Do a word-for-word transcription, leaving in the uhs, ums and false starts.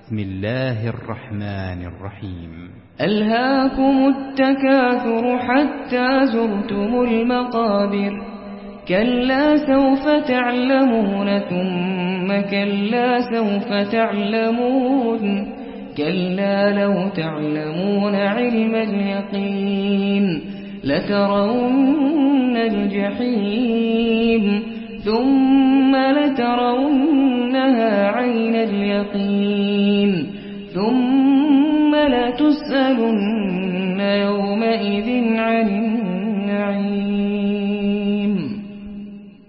بسم الله الرحمن الرحيم. ألهاكم التكاثر حتى زرتم المقابر كلا سوف تعلمون ثم كلا سوف تعلمون كلا لو تعلمون علم اليقين لترون الجحيم ثم لترونها عين اليقين ثم لتسألن يومئذ عن